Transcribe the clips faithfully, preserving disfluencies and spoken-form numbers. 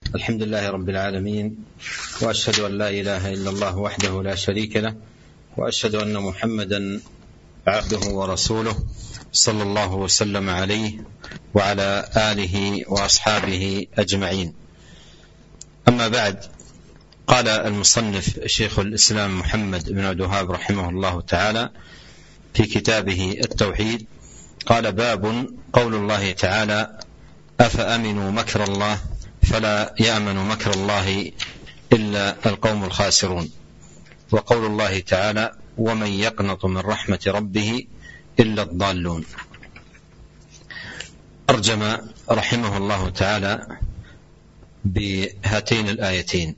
الحمد لله رب العالمين، وأشهد أن لا إله إلا الله وحده لا شريك له، وأشهد أن محمدا عبده ورسوله صلى الله وسلم عليه وعلى آله وأصحابه أجمعين. أما بعد، قال المصنف شيخ الإسلام محمد بن عبد الوهاب رحمه الله تعالى في كتابه التوحيد، قال: باب قول الله تعالى: أفأمنوا مكر الله فلا يأمن مكر الله إلا القوم الخاسرون. وقول الله تعالى: ومن يقنط من رحمة ربه إلا الضالون. ترجم رحمه الله تعالى بهاتين الآيتين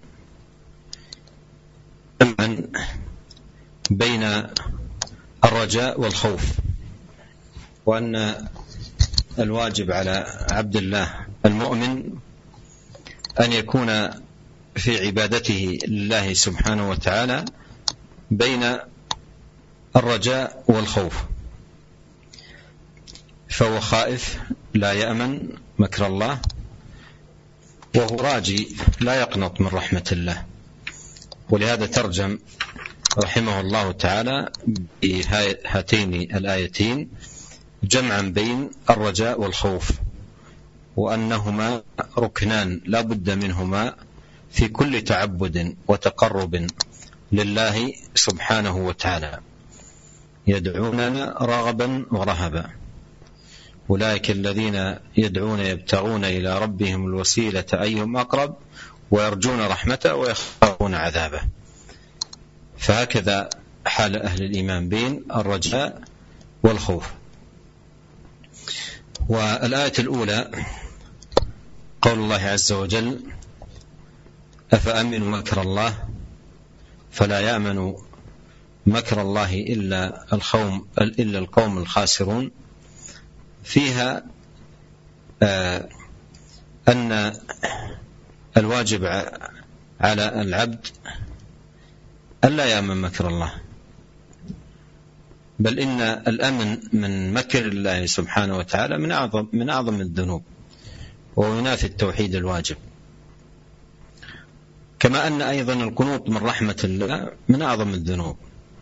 جمعا بين الرجاء والخوف، وأن الواجب على عبد الله المؤمن أن يكون في عبادته لله سبحانه وتعالى بين الرجاء والخوف، فهو خائف لا يأمن مكر الله، وهو راجي لا يقنط من رحمة الله. ولهذا ترجم رحمه الله تعالى بهاتين الآيتين جمعا بين الرجاء والخوف، وأنهما ركنان لا بد منهما في كل تعبد وتقرب لله سبحانه وتعالى. يدعوننا رغبا ورهبا، أولئك الذين يدعون يبتغون إلى ربهم الوسيلة أيهم أقرب ويرجون رحمته ويخافون عذابه. فهكذا حال أهل الإيمان بين الرجاء والخوف. والآية الأولى قول الله عز وجل: أفأمنوا مكر الله فلا يأمن مكر الله إلا القوم إلا القوم الخاسرون. فيها آه أن الواجب على العبد ألا يأمن مكر الله، بل إن الأمن من مكر الله سبحانه وتعالى من أعظم من أعظم الذنوب، وينافي التوحيد الواجب. كما أن أيضا القنوط من رحمة الله من أعظم الذنوب.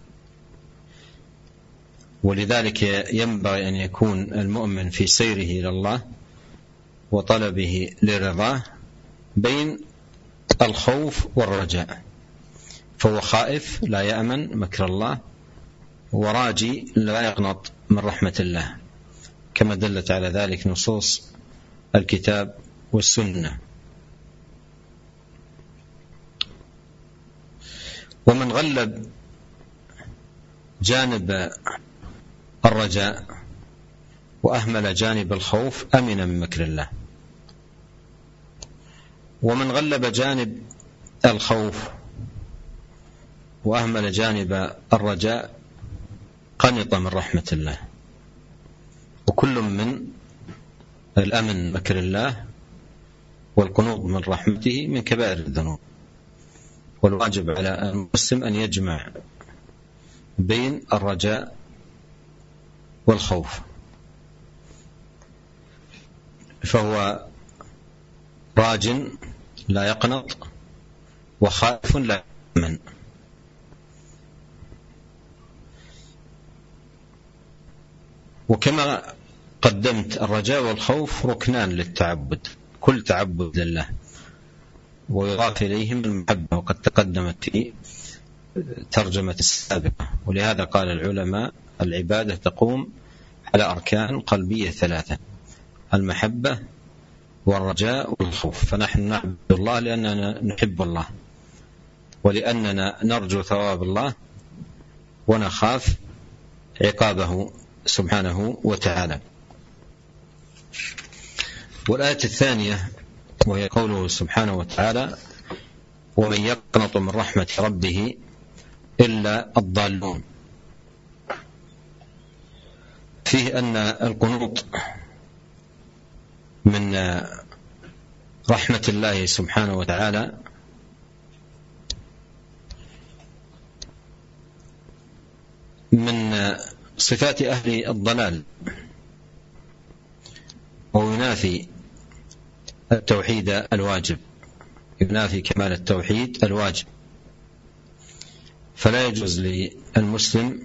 ولذلك ينبغي أن يكون المؤمن في سيره إلى الله وطلبه لرضاه بين الخوف والرجاء، فهو خائف لا يأمن مكر الله، وراجي لا يقنط من رحمة الله، كما دلت على ذلك نصوص الكتاب والسنة. ومن غلب جانب الرجاء وأهمل جانب الخوف أمن من مكر الله، ومن غلب جانب الخوف وأهمل جانب الرجاء قنط من رحمة الله. وكل من الأمن مكر الله والقنوط من رحمته من كبائر الذنوب. والواجب على المسلم أن يجمع بين الرجاء والخوف، فهو راج لا يقنط وخائف لا يأمن. وكما قدمت الرجاء والخوف ركنان للتعبد، كل تعبد لله، ويضاف إليهم المحبة، وقد تقدمت في ترجمة السابقة. ولهذا قال العلماء: العبادة تقوم على أركان قلبية ثلاثة: المحبة والرجاء والخوف. فنحن نعبد الله لأننا نحب الله، ولأننا نرجو ثواب الله، ونخاف عقابه سبحانه وتعالى. والآية الثانية وهي قوله سبحانه وتعالى: ومن يقنط من رحمة ربه إلا الضالون. فيه أن القنوط من رحمة الله سبحانه وتعالى من صفات أهل الضلال، وينافي التوحيد الواجب. ينافي كمال التوحيد الواجب. فلا يجوز للمسلم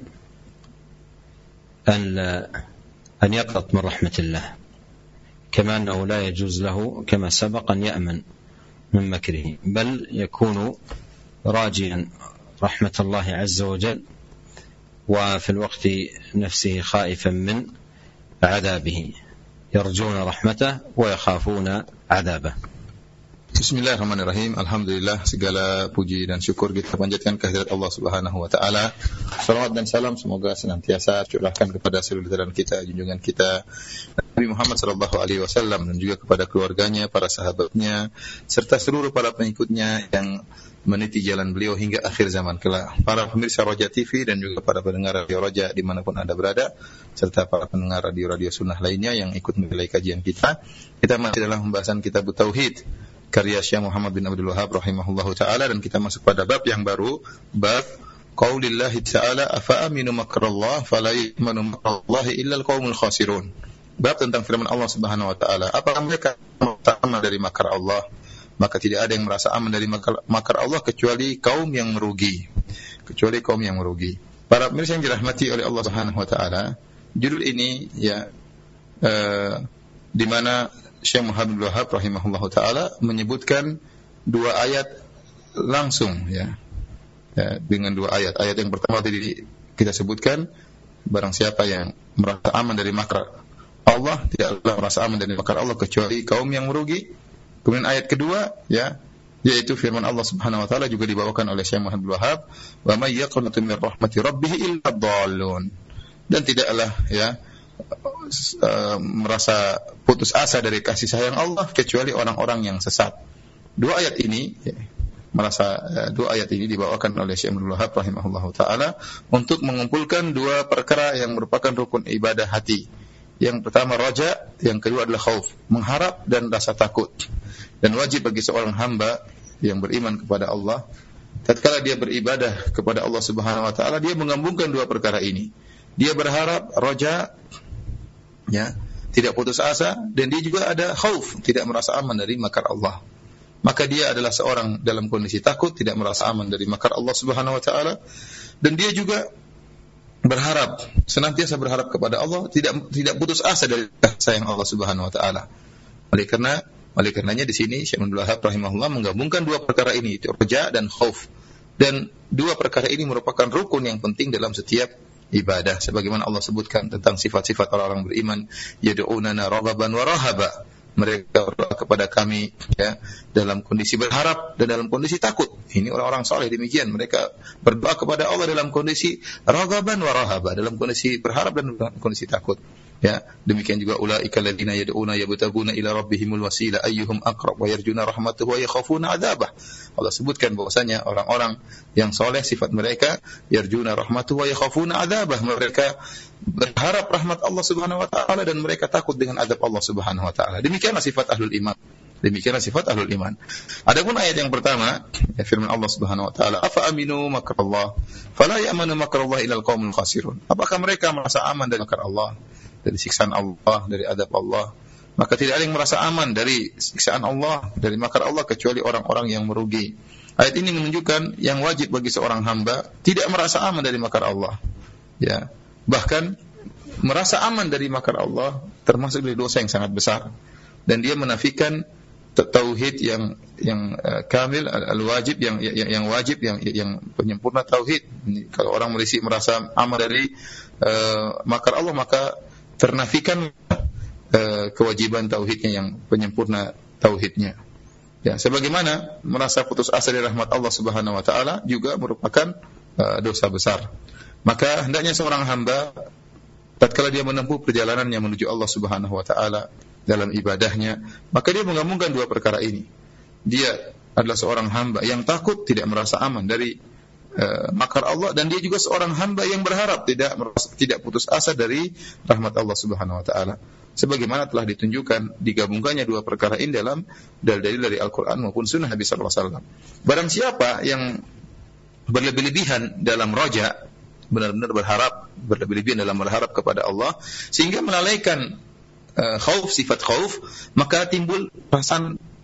أن أن يقنط من رحمة الله، كما أنه لا يجوز له كما سبق أن يأمن من مكره، بل يكون راجيا رحمة الله عز وجل وفي الوقت نفسه خائفا من عذابه، يرجون رحمته ويخافون عذابه. Bismillahirrahmanirrahim. Alhamdulillah, segala puji dan syukur kita panjatkan kehadirat Allah Subhanahu wa taala. Salawat dan salam semoga senantiasa curahkan kepada saudara kita, junjungan kita Nabi Muhammad sallallahu alaihi wasallam, dan juga kepada keluarganya, para sahabatnya, serta seluruh para pengikutnya yang meniti jalan beliau hingga akhir zaman kelak. Para pemirsa Roja T V dan juga para pendengar Radio Roja dimanapun Anda berada, serta para pendengar radio-radio sunnah lainnya yang ikut menilai kajian kita. Kita masih dalam pembahasan kitab Tauhid karya Syekh Muhammad bin Abdul Wahhab rahimahullahu taala, dan kita masuk pada bab yang baru, bab qaulillahi ta'ala afa aminu makrallah fala ya'manu makrallahi illa alqaumul khasirun. Bab tentang firman Allah Subhanahu wa taala, apakah mereka aman dari makar Allah, maka tidak ada yang merasa aman dari makar, makar Allah kecuali kaum yang merugi. Kecuali kaum yang merugi. Para pemirsa yang dirahmati oleh Allah Subhanahu wa taala, judul ini ya uh, di mana Syekh Muhammad bin Wahhab rahimahullahu taala menyebutkan dua ayat langsung ya. Ya, dengan dua ayat. Ayat yang pertama tadi kita sebutkan, barang siapa yang merasa aman dari makar Allah, tidaklah merasa aman dari makar Allah kecuali kaum yang merugi. Kemudian ayat kedua ya, yaitu firman Allah Subhanahu wa taala juga dibawakan oleh Syekh Muhammad bin Wahhab, wa may yaqnutu min rahmati rabbih illa dhallun. Dan tidaklah ya Uh, merasa putus asa dari kasih sayang Allah kecuali orang-orang yang sesat. Dua ayat ini ya, merasa uh, dua ayat ini dibawakan oleh Syekh Abdul Wahhab rahimahullahu taala untuk mengumpulkan dua perkara yang merupakan rukun ibadah hati. Yang pertama raja, yang kedua adalah khauf, mengharap dan rasa takut. Dan wajib bagi seorang hamba yang beriman kepada Allah, tatkala dia beribadah kepada Allah Subhanahu wa taala, dia menggabungkan dua perkara ini. Dia berharap raja ya, tidak putus asa, dan dia juga ada khauf, tidak merasa aman dari makar Allah. Maka dia adalah seorang dalam kondisi takut, tidak merasa aman dari makar Allah Subhanahu wa taala, dan dia juga berharap, senantiasa berharap kepada Allah, tidak tidak putus asa dari kasih sayang Allah Subhanahu wa taala. Oleh karena oleh karenanya di sini Syekh Abdul Wahhab rahimahullah menggabungkan dua perkara ini, itu raja dan khauf. Dan dua perkara ini merupakan rukun yang penting dalam setiap ibadah, sebagaimana Allah sebutkan tentang sifat-sifat orang-orang beriman, yad'unana raghaban wa rahaba, mereka berdoa kepada kami ya dalam kondisi berharap dan dalam kondisi takut. Ini orang-orang saleh demikian, mereka berdoa kepada Allah dalam kondisi raghaban wa rahaba, dalam kondisi berharap dan dalam kondisi takut. Ya, demikian juga ulaika alladziina yad'una yabtaguna ila rabbihimul wasila ayyuhum aqrab wa yarjuna rahmatahu wa yakhafuna 'adzabah. Allah sebutkan bahwasanya orang-orang yang saleh sifat mereka yarjuna rahmatahu wa yakhafuna 'adzabah, mereka berharap rahmat Allah Subhanahu wa taala dan mereka takut dengan azab Allah Subhanahu wa taala. Demikianlah sifat ahlul iman. Demikianlah sifat ahlul iman. Adapun ayat yang pertama, ya, firman Allah Subhanahu wa taala, afa aminu makrallah fala ya'manu makrallah illa alqaumul khasirun. Apakah mereka merasa aman dari makar Allah, dari siksaan Allah, dari adab Allah? Maka tidak ada yang merasa aman dari siksaan Allah, dari makar Allah kecuali orang-orang yang merugi. Ayat ini menunjukkan yang wajib bagi seorang hamba tidak merasa aman dari makar Allah. Ya, bahkan merasa aman dari makar Allah termasuk dari dosa yang sangat besar, dan dia menafikan tauhid yang yang uh, kamil, al-wajib yang, yang yang wajib yang yang penyempurna tauhid. Kalau orang merisi merasa aman dari uh, makar Allah, maka ternafikan uh, kewajiban tauhidnya yang penyempurna tauhidnya. Ya, sebagaimana merasa putus asa dari rahmat Allah Subhanahu wa taala juga merupakan uh, dosa besar. Maka hendaknya seorang hamba tatkala dia menempuh perjalanannya menuju Allah Subhanahu wa taala dalam ibadahnya, maka dia menggabungkan dua perkara ini. Dia adalah seorang hamba yang takut, tidak merasa aman dari uh, makar Allah, dan dia juga seorang hamba yang berharap, tidak merasa, tidak putus asa dari rahmat Allah Subhanahu wa taala. Sebagaimana telah ditunjukkan digabungkannya dua perkara ini dalam dalil-dalil dari Al-Qur'an maupun sunnah Nabi sallallahu alaihi wasallam. Barang siapa yang berlebih-lebihan dalam raja, benar-benar berharap, berlebih-lebihan dalam berharap kepada Allah sehingga melalaikan uh, khauf, sifat khauf, maka timbul perasaan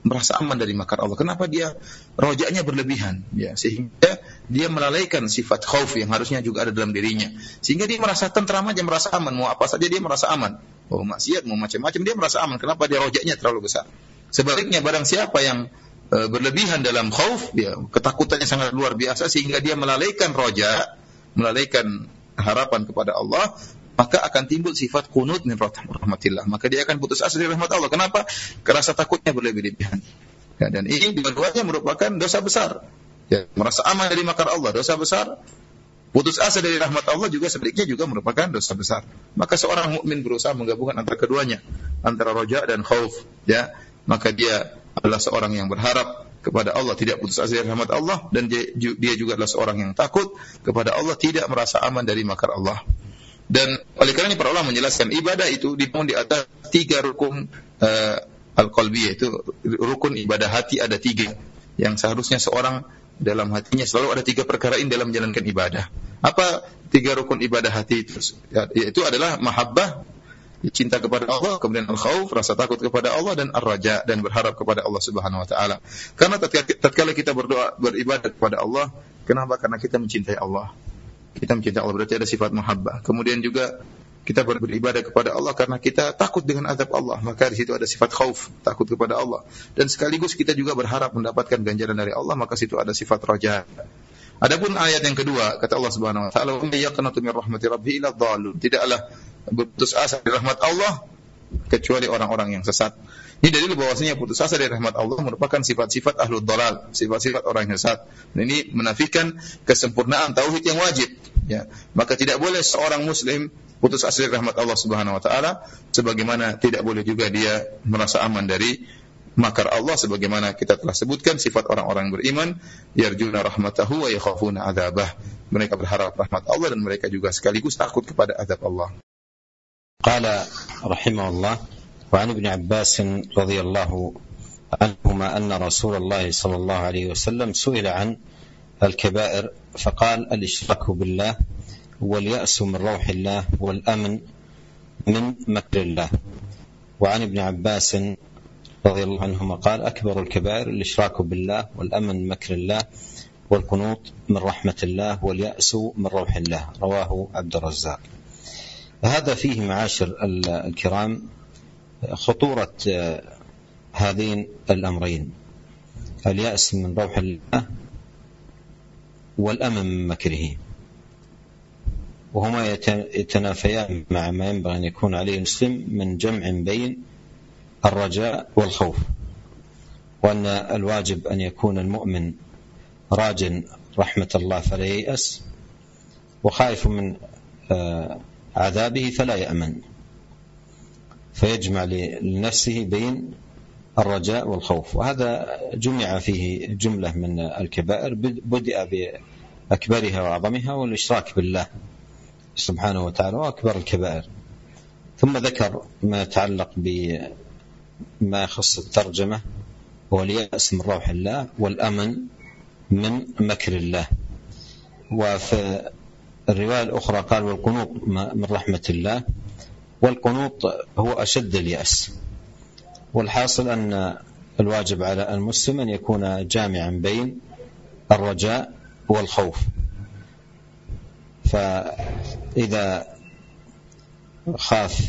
merasa aman dari makar Allah. Kenapa dia roja'nya berlebihan? Ya, sehingga dia melalaikan sifat khauf yang harusnya juga ada dalam dirinya. Sehingga dia merasa tentram aja, merasa aman. Mau apa saja dia merasa aman. Mau maksiat, mau macam-macam dia merasa aman. Kenapa? Dia roja'nya terlalu besar. Sebaliknya barang siapa yang e, berlebihan dalam khauf, dia ketakutannya sangat luar biasa sehingga dia melalaikan roja, melalaikan harapan kepada Allah, maka akan timbul sifat qunut min rahmatillah. Maka dia akan putus asa dari rahmat Allah. Kenapa? Kerasa takutnya berlebih-lebihan. Ya, dan ini dua-duanya merupakan dosa besar. Ya, merasa aman dari makar Allah, dosa besar. Putus asa dari rahmat Allah juga sebaliknya juga merupakan dosa besar. Maka seorang mukmin berusaha menggabungkan antara keduanya, antara roja dan khauf. Ya, maka dia adalah seorang yang berharap kepada Allah, tidak putus asa dari rahmat Allah, dan dia, dia juga adalah seorang yang takut kepada Allah, tidak merasa aman dari makar Allah. Dan oleh karena para ulama menjelaskan ibadah itu dibangun di atas tiga rukun uh, al-qalbiyah, itu rukun ibadah hati ada tiga yang seharusnya seorang dalam hatinya selalu ada tiga perkara ini dalam menjalankan ibadah. Apa tiga rukun ibadah hati itu? Yaitu adalah mahabbah, cinta kepada Allah, kemudian al-khauf, rasa takut kepada Allah, dan ar-raja, dan berharap kepada Allah Subhanahu wa taala. Karena tatkala kita berdoa beribadah kepada Allah, kenapa? Karena kita mencintai Allah. Kita mencintai Allah, berarti ada sifat mahabbah. Kemudian juga kita beribadah kepada Allah karena kita takut dengan azab Allah. Maka di situ ada sifat khauf, takut kepada Allah. Dan sekaligus kita juga berharap mendapatkan ganjaran dari Allah, maka situ ada sifat raja. Adapun ayat yang kedua, kata Allah Subhanahu wa taala, "Wa may yaqnatu min rahmati rabbih illa dhallun." Tidaklah berputus asa dari rahmat Allah kecuali orang-orang yang sesat. Ini dalil bahwasanya putus asa dari rahmat Allah merupakan sifat-sifat ahlul dhalal, sifat-sifat orang yang sesat. Dan ini menafikan kesempurnaan tauhid yang wajib. Ya, maka tidak boleh seorang muslim putus asa dari rahmat Allah Subhanahu wa taala, sebagaimana tidak boleh juga dia merasa aman dari makar Allah, sebagaimana kita telah sebutkan sifat orang-orang beriman, yarjuna rahmatahu wa yakhafuna adzabah. Mereka berharap rahmat Allah dan mereka juga sekaligus takut kepada azab Allah. Qala rahimahullah وعن ابن عباس رضي الله عنهما أن رسول الله صلى الله عليه وسلم سئل عن الكبائر فقال الإشراك بالله واليأس من روح الله والأمن من مكر الله. وعن ابن عباس رضي الله عنهما قال أكبر الكبائر الإشراك بالله والأمن من مكر الله والقنوط من رحمة الله واليأس من روح الله. رواه عبد الرزاق. هذا فيه معاشر الكرام خطورة هذين الأمرين، اليأس من روح الله والأمن من مكره، وهما يتنافيان مع ما ينبغي أن يكون عليه المسلم من جمع بين الرجاء والخوف، وأن الواجب أن يكون المؤمن راجٍ رحمة الله فلا ييأس، وخائف من عذابه فلا يأمن، فيجمع لنفسه بين الرجاء والخوف. وهذا جمع فيه جملة من الكبائر بدأ بأكبرها وأعظمها والإشراك بالله سبحانه وتعالى وأكبر الكبائر، ثم ذكر ما يتعلق بما يخص الترجمة هو اليأس من روح الله والأمن من مكر الله. وفي الرواية الأخرى قال والقنوط من رحمة الله، والقنوط هو أشد اليأس. والحاصل أن الواجب على المسلم أن يكون جامعا بين الرجاء والخوف، فإذا خاف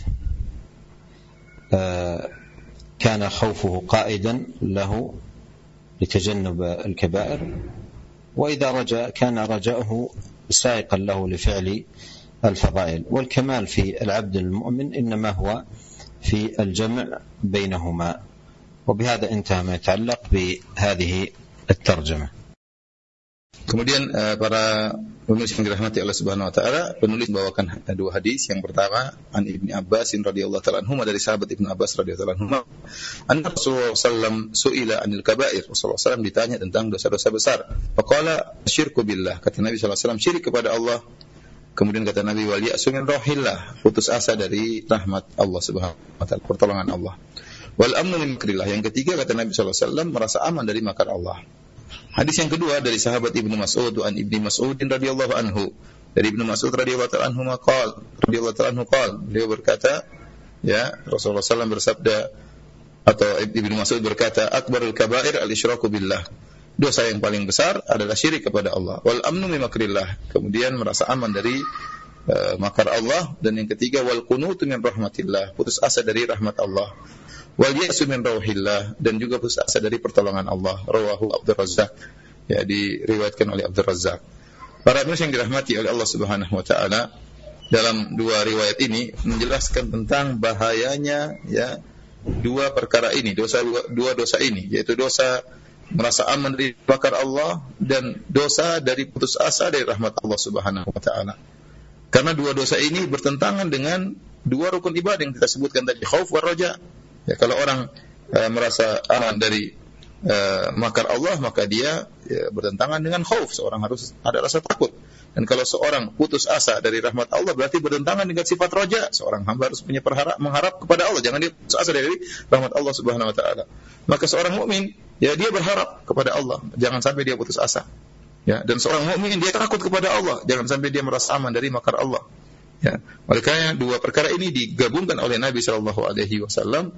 كان خوفه قائدا له لتجنب الكبائر، وإذا رجاء كان رجاؤه سائقا له لفعل الفضائل. والكمال في العبد المؤمن إنما هو في الجمع بينهما. وبهذا انتهى ما يتعلق بهذه الترجمة. Kemudian uh, para penulis yang dirahmati Allah Subhanahu wa taala, penulis membawakan dua hadis. Yang pertama an Ibnu Abbas radhiyallahu ta'ala anhuma, dari sahabat Ibnu Abbas radhiyallahu ta'ala anhuma, anna Rasulullah sallallahu alaihi wasallam su'ila 'anil kaba'ir. Rasulullah sallallahu alaihi wasallam ditanya tentang dosa-dosa besar. Faqala syirku billah, kata Nabi sallallahu alaihi wasallam syirik kepada Allah. Kemudian kata Nabi wal ya'su min rahillah, putus asa dari rahmat Allah Subhanahu wa taala, pertolongan Allah. Wal amnu min makrillah, yang ketiga kata Nabi sallallahu alaihi wasallam merasa aman dari makar Allah. Hadis yang kedua dari sahabat Ibnu Mas'ud, an Ibnu Mas'ud radhiyallahu anhu, dari Ibnu Mas'ud radhiyallahu ta'ala anhu qala radhiyallahu ta'ala anhu qala, beliau berkata, ya Rasulullah sallallahu alaihi wasallam bersabda, Atau Ibnu Mas'ud berkata, akbarul kabair al-isyraku billah. Dosa yang paling besar adalah syirik kepada Allah. Wal amnu min makrillah. Kemudian merasa aman dari uh, makar Allah. Dan yang ketiga, wal qunutu min rahmatillah. Putus asa dari rahmat Allah. Wal ya'su min rauhillah. Dan juga putus asa dari pertolongan Allah. Rawahu Abdul Razzaq. Ya, diriwayatkan oleh Abdul Razzaq. Para manusia yang dirahmati oleh Allah Subhanahu wa taala, dalam dua riwayat ini menjelaskan tentang bahayanya ya dua perkara ini, dosa dua dosa ini, yaitu dosa merasa aman dari makar Allah dan dosa dari putus asa dari rahmat Allah Subhanahu wa taala. Karena dua dosa ini bertentangan dengan dua rukun ibadah yang kita sebutkan tadi, khauf wa raja. Ya, kalau orang uh, merasa aman dari uh, makar Allah, maka dia ya, bertentangan dengan khauf. Seorang harus ada rasa takut. Dan kalau seorang putus asa dari rahmat Allah, berarti bertentangan dengan sifat roja. Seorang hamba harus punya perharap, mengharap kepada Allah. Jangan dia putus asa dari rahmat Allah Subhanahu wa taala. Maka seorang mukmin, ya dia berharap kepada Allah. Jangan sampai dia putus asa. Ya, dan seorang mukmin dia takut kepada Allah. Jangan sampai dia merasa aman dari makar Allah. Ya, makanya dua perkara ini digabungkan oleh Nabi sallallahu alaihi wasallam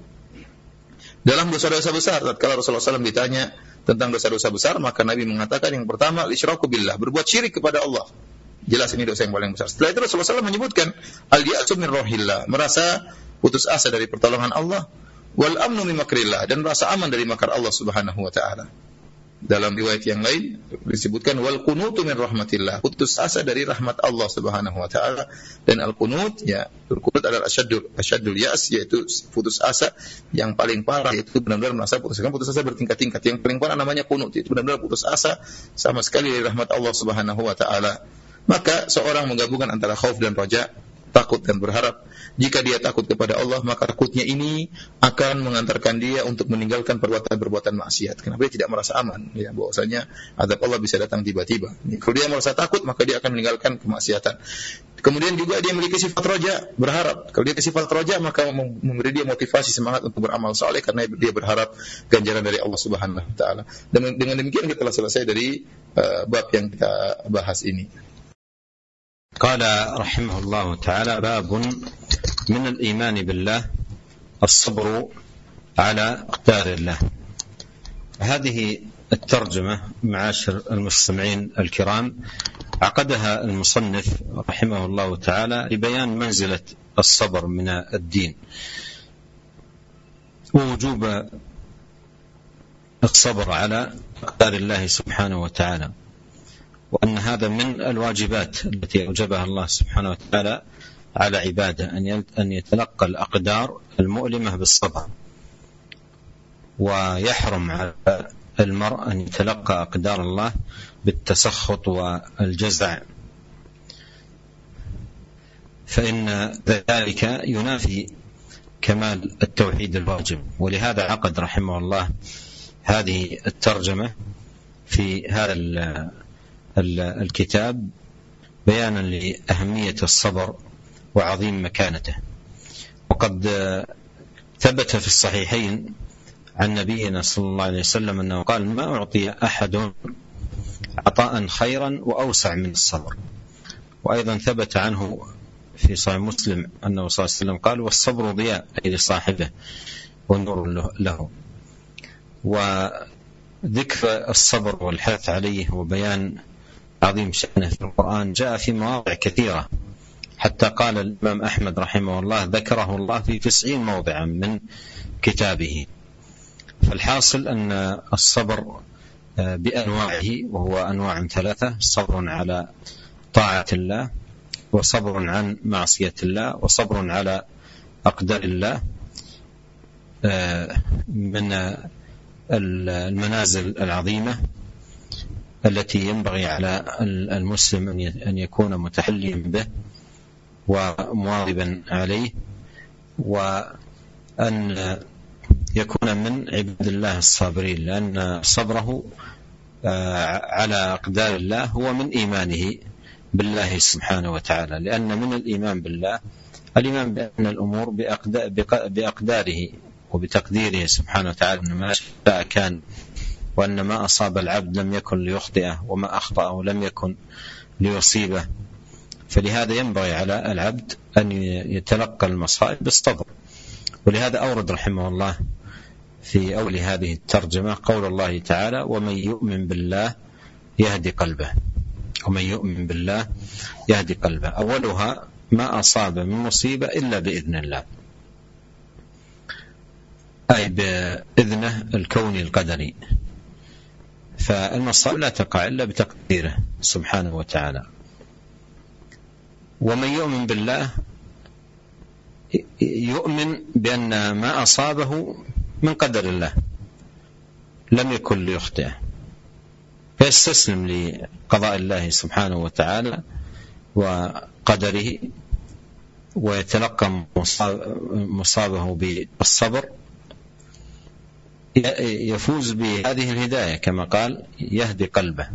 dalam dosa-dosa besar. Tatkala Rasulullah sallallahu alaihi wasallam ditanya tentang dosa-dosa besar, maka Nabi mengatakan yang pertama, isyraku billah, berbuat syirik kepada Allah. Jelas ini dosa yang paling besar. Setelah itu Rasulullah sallallahu alaihi wasallam menyebutkan al-ya'su min rauhillah, merasa putus asa dari pertolongan Allah, wal amnu min makrillah, dan merasa aman dari makar Allah Subhanahu wa taala. Dalam riwayat yang lain disebutkan wal qunutu min rahmatillah, putus asa dari rahmat Allah Subhanahu wa taala. Dan al-qunut, ya, al-qunut adalah asyaddul asyaddul ya'as, yaitu putus asa yang paling parah, yaitu benar-benar merasa putus asa. Putus asa bertingkat-tingkat. Yang paling parah namanya qunut, itu benar-benar putus asa sama sekali dari rahmat Allah Subhanahu wa taala. Maka seorang menggabungkan antara khauf dan raja, takut dan berharap. Jika dia takut kepada Allah, maka takutnya ini akan mengantarkan dia untuk meninggalkan perbuatan-perbuatan maksiat. Kenapa dia tidak merasa aman? Ya, bahwasanya azab Allah bisa datang tiba-tiba. Kalau dia merasa takut, maka dia akan meninggalkan kemaksiatan. Kemudian juga dia memiliki sifat roja, berharap. Kalau dia sifat roja, maka memberi dia motivasi semangat untuk beramal saleh karena dia berharap ganjaran dari Allah Subhanahu wa taala. Dan dengan demikian kita telah selesai dari uh, bab yang kita bahas ini. قال رحمه الله تعالى باب من الإيمان بالله الصبر على أقدار الله. هذه الترجمة معاشر المستمعين الكرام عقدها المصنف رحمه الله تعالى لبيان منزلة الصبر من الدين ووجوب الصبر على أقدار الله سبحانه وتعالى، وأن هذا من الواجبات التي أوجبها الله سبحانه وتعالى على عباده، أن يتلقى الأقدار المؤلمة بالصبر، ويحرم على المرء أن يتلقى أقدار الله بالتسخط والجزع، فإن ذلك ينافي كمال التوحيد الواجب. ولهذا عقد رحمه الله هذه الترجمة في هذا الكتاب بيانا لأهمية الصبر وعظيم مكانته. وقد ثبت في الصحيحين عن نبينا صلى الله عليه وسلم أنه قال ما أعطي أحد عطاء خيرا وأوسع من الصبر. وأيضا ثبت عنه في صحيح مسلم أنه صلى الله عليه وسلم قال والصبر ضياء أي لصاحبه ونور له. وذكر الصبر والحث عليه وبيان عظيم شأنه في القرآن جاء في مواضع كثيرة، حتى قال الإمام أحمد رحمه الله ذكره الله في تسعين موضعا من كتابه. فالحاصل أن الصبر بأنواعه، وهو أنواع ثلاثة: صبر على طاعة الله، وصبر عن معصية الله، وصبر على أقدار الله من المنازل العظيمة التي ينبغي على المسلم أن يكون متحليا به ومواظبا عليه، وأن يكون من عباد الله الصابرين، لأن صبره على أقدار الله هو من إيمانه بالله سبحانه وتعالى. لأن من الإيمان بالله الإيمان بأن الأمور بأقداره وبتقديره سبحانه وتعالى، أن ما شاء كان، وأن ما أصاب العبد لم يكن ليخطئه، وما أخطأه لم يكن ليصيبه. فلهذا ينبغي على العبد أن يتلقى المصائب بالصبر. ولهذا أورد رحمه الله في أول هذه الترجمة قول الله تعالى: ومن يؤمن بالله يهدي قلبه. ومن يؤمن بالله يهدي قلبه، أولها ما أصاب من مصيبة إلا بإذن الله، أي بإذنه الكوني القدري، فالمصائب لا تقع إلا بتقديره سبحانه وتعالى. ومن يؤمن بالله يؤمن بأن ما أصابه من قدر الله لم يكن ليخطئه، فيستسلم لقضاء الله سبحانه وتعالى وقدره، ويتلقى مصابه بالصبر، يفوز بهذه الهداية كما قال: يهدي قلبه.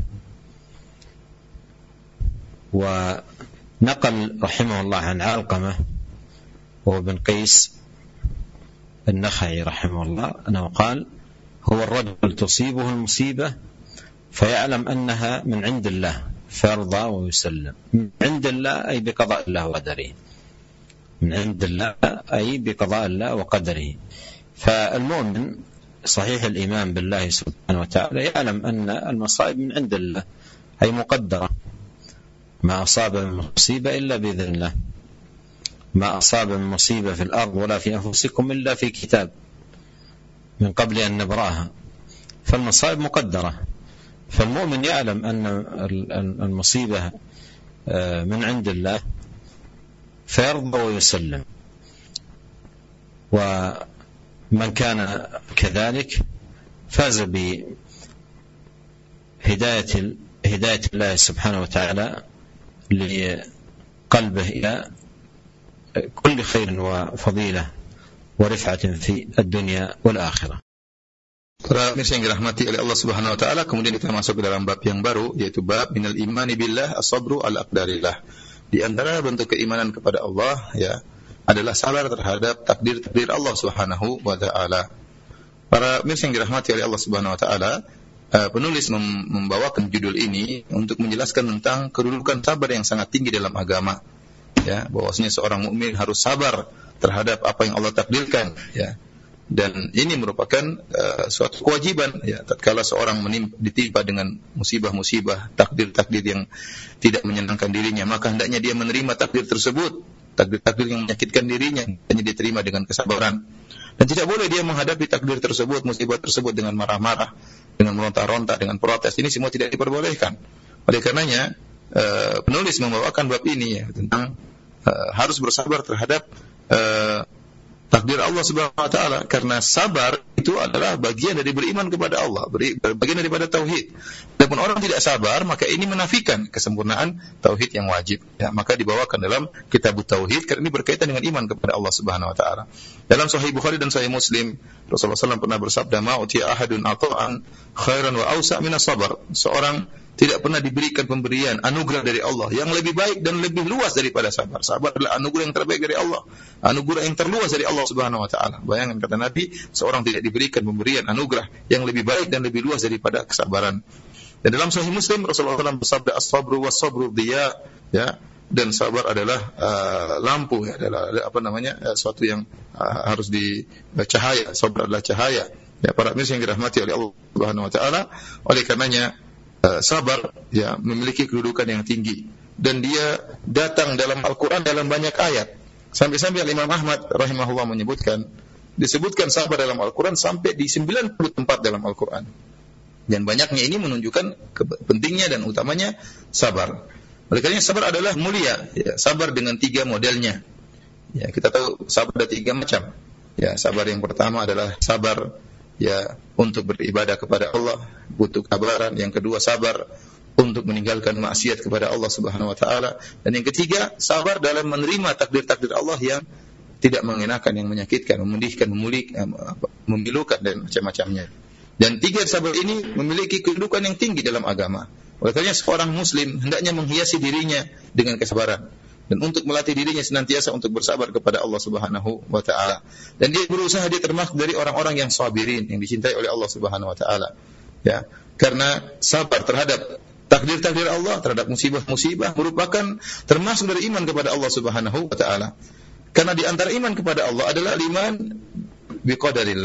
ونقل رحمه الله عن علقمة وهو بن قيس النخعي رحمه الله أنه قال: هو الرجل تصيبه المصيبة فيعلم أنها من عند الله فيرضى ويسلم. من عند الله أي بقضاء الله وقدره، من عند الله أي بقضاء الله وقدره. فالمؤمن صحيح الإيمان بالله سبحانه وتعالى يعلم أن المصائب من عند الله، أي مقدرة. ما أصاب من مصيبة إلا بإذن الله، ما أصاب من مصيبة في الأرض ولا في أنفسكم إلا في كتاب من قبل أن نبرأها. فالمصائب مقدرة، فالمؤمن يعلم أن المصيبة من عند الله فيرضى ويسلم. ومن كان كذلك فاز بهداية هداية الله سبحانه وتعالى لقلبه إلى كل خير وفضيلة ورفعة في الدنيا والآخرة. Para pemirsa yang dirahmati oleh Allah Subhanahu wa taala, kemudian kita masuk ke dalam bab yang baru, yaitu bab minal imani billah as-sabru ala aqdarillah. Di antara bentuk keimanan kepada Allah ya adalah sabar terhadap takdir-takdir Allah Subhanahu wa taala. Para pemirsa yang dirahmati oleh Allah Subhanahu wa taala, penulis membawakan judul ini untuk menjelaskan tentang kedudukan sabar yang sangat tinggi dalam agama. Ya, bahwasanya seorang mukmin harus sabar terhadap apa yang Allah takdirkan, ya. Dan ini merupakan uh, suatu kewajiban, ya, tatkala seorang menimpa, ditimpa dengan musibah-musibah, takdir-takdir yang tidak menyenangkan dirinya, maka hendaknya dia menerima takdir tersebut, takdir-takdir yang menyakitkan dirinya, hanya diterima dengan kesabaran. Dan tidak boleh dia menghadapi takdir tersebut, musibah tersebut dengan marah-marah, dengan meronta-ronta, dengan protes. Ini semua tidak diperbolehkan. Oleh karenanya uh, penulis membawakan bab ini, ya, tentang uh, harus bersabar terhadap uh, takdir Allah Subhanahu wa taala, karena sabar itu adalah bagian dari beriman kepada Allah, bagian daripada tauhid. Adapun orang tidak sabar, maka ini menafikan kesempurnaan tauhid yang wajib. Ya, maka dibawakan dalam kitab tauhid karena ini berkaitan dengan iman kepada Allah Subhanahu wa taala. Dalam Sahih Bukhari dan Sahih Muslim, Rasulullah sallallahu alaihi wasallam pernah bersabda, "Ma utiya ahadun ata'an khairan wa awsa' min as-sabr." Seorang tidak pernah diberikan pemberian anugerah dari Allah yang lebih baik dan lebih luas daripada sabar. Sabar adalah anugerah yang terbaik dari Allah, anugerah yang terluas dari Allah Subhanahu wa taala. Bayangkan, kata Nabi, seorang tidak diberikan pemberian anugerah yang lebih baik dan lebih luas daripada kesabaran. Dan dalam Sahih Muslim Rasulullah sallallahu alaihi wasallam bersabda, "As-sabru was-sabru diya," ya, dan sabar adalah uh, lampu, ya, adalah apa namanya, uh, suatu yang uh, harus di uh, cahaya. Sabar adalah cahaya. Ya, para pemirsa yang dirahmati oleh Allah Subhanahu wa taala, oleh karenanya Uh, sabar ya memiliki kedudukan yang tinggi, dan dia datang dalam Al-Quran dalam banyak ayat. Sampai-sampai Imam Ahmad rahimahullah menyebutkan, disebutkan sabar dalam Al-Quran sampai di sembilan puluh tempat dalam Al-Quran. Dan banyaknya ini menunjukkan pentingnya dan utamanya sabar. Oleh karena sabar adalah mulia, ya, sabar dengan tiga modelnya. Ya, kita tahu sabar ada tiga macam. Ya, sabar yang pertama adalah sabar ya untuk beribadah kepada Allah, butuh kesabaran. Yang kedua, sabar untuk meninggalkan maksiat kepada Allah Subhanahu wa taala. Dan yang ketiga, sabar dalam menerima takdir-takdir Allah yang tidak mengenakan, yang menyakitkan, memedihkan, memulik, memilukan dan macam-macamnya. Dan tiga sabar ini memiliki kedudukan yang tinggi dalam agama. Oleh karena seorang muslim hendaknya menghiasi dirinya dengan kesabaran, dan untuk melatih dirinya senantiasa untuk bersabar kepada Allah Subhanahu wa taala. Dan dia berusaha, dia termasuk dari orang-orang yang sabirin, yang dicintai oleh Allah Subhanahu wa taala. Ya, karena sabar terhadap takdir-takdir Allah, terhadap musibah-musibah merupakan termasuk dari iman kepada Allah Subhanahu wa taala. Karena di antara iman kepada Allah adalah iman biqadarillah,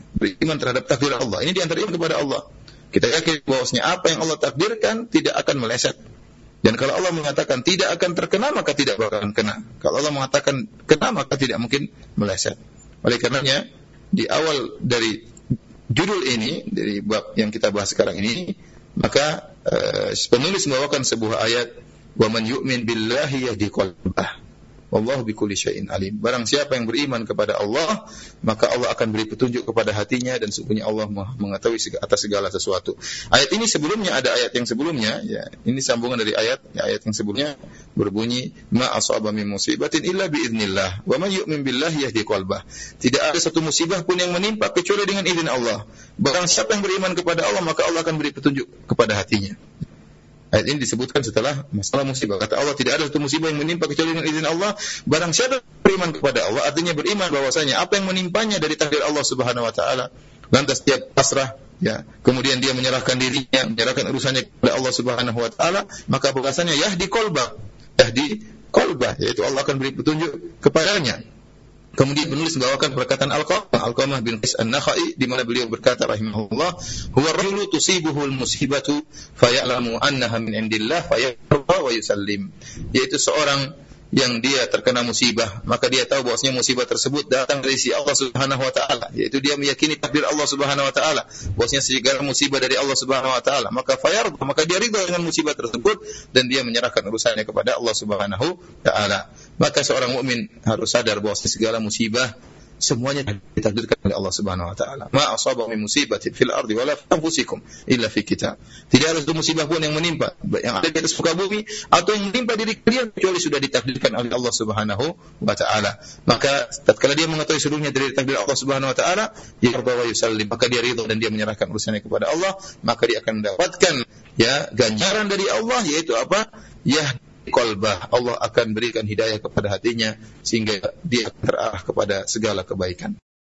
beriman terhadap takdir Allah. Ini di antara iman kepada Allah. Kita yakin bahwasanya apa yang Allah takdirkan tidak akan meleset. Dan kalau Allah mengatakan tidak akan terkena, maka tidak akan kena. Kalau Allah mengatakan kena, maka tidak mungkin meleset. Oleh karenanya, di awal dari judul ini, dari bab yang kita bahas sekarang ini, maka uh, penulis membawakan sebuah ayat, wa man yu'min billahi yahdi qalbah wallahu bikulli syai'in alim. Barang siapa yang beriman kepada Allah, maka Allah akan beri petunjuk kepada hatinya, dan sesungguhnya Allah mengetahui atas segala sesuatu. Ayat ini sebelumnya ada ayat yang sebelumnya, ya, ini sambungan dari ayat, ya, ayat yang sebelumnya berbunyi, ma asaba min musibatin illa biiznillah wa man yu'min billahi yahdi qalbah. Tidak ada satu musibah pun yang menimpa kecuali dengan izin Allah. Barang siapa yang beriman kepada Allah, maka Allah akan beri petunjuk kepada hatinya. Ayat ini disebutkan setelah masalah musibah. Kata Allah, tidak ada satu musibah yang menimpa kecuali dengan izin Allah. Barang siapa beriman kepada Allah, artinya beriman bahwasanya apa yang menimpanya dari takdir Allah Subhanahu wa taala, lantas dia pasrah, ya, kemudian dia menyerahkan dirinya, menyerahkan urusannya kepada Allah Subhanahu wa taala, maka bahwasanya yahdi qalbah, yahdi qalbah, yaitu Allah akan beri petunjuk kepadanya. Kemudian penulis membawakan perkataan Al-Qamah, Al-Qamah bin Qais An-Nakhai, di mana beliau berkata rahimahullah, huwa ar-rajulu tusibuhul musibatu faya'lamu annaha min indillah fayarda wa yusallim. Yaitu seorang yang dia terkena musibah, maka dia tahu bahwasanya musibah tersebut datang dari si Allah Subhanahu wa taala, yaitu dia meyakini takdir Allah Subhanahu wa taala, bahwasanya segala musibah dari Allah Subhanahu wa taala, maka fayarda, maka dia ridha dengan musibah tersebut dan dia menyerahkan urusannya kepada Allah Subhanahu wa taala. Maka seorang mukmin harus sadar bahwa segala musibah semuanya ditakdirkan oleh Allah Subhanahu wa taala. Ma asaba min musibatin fil ardi wala fi anfusikum illa fi kitab. Tidak ada satu musibah pun yang menimpa yang ada di atas muka bumi atau yang menimpa diri kalian kecuali sudah ditakdirkan oleh Allah Subhanahu wa taala. Maka tatkala dia mengetahui seluruhnya dari takdir Allah Subhanahu wa taala, yarda wa yusallim, maka dia ridha dan dia menyerahkan urusannya kepada Allah, maka dia akan mendapatkan, ya, ganjaran dari Allah, yaitu apa? Ya, qalbah, Allah akan berikan hidayah kepada hatinya sehingga dia terarah kepada segala kebaikan.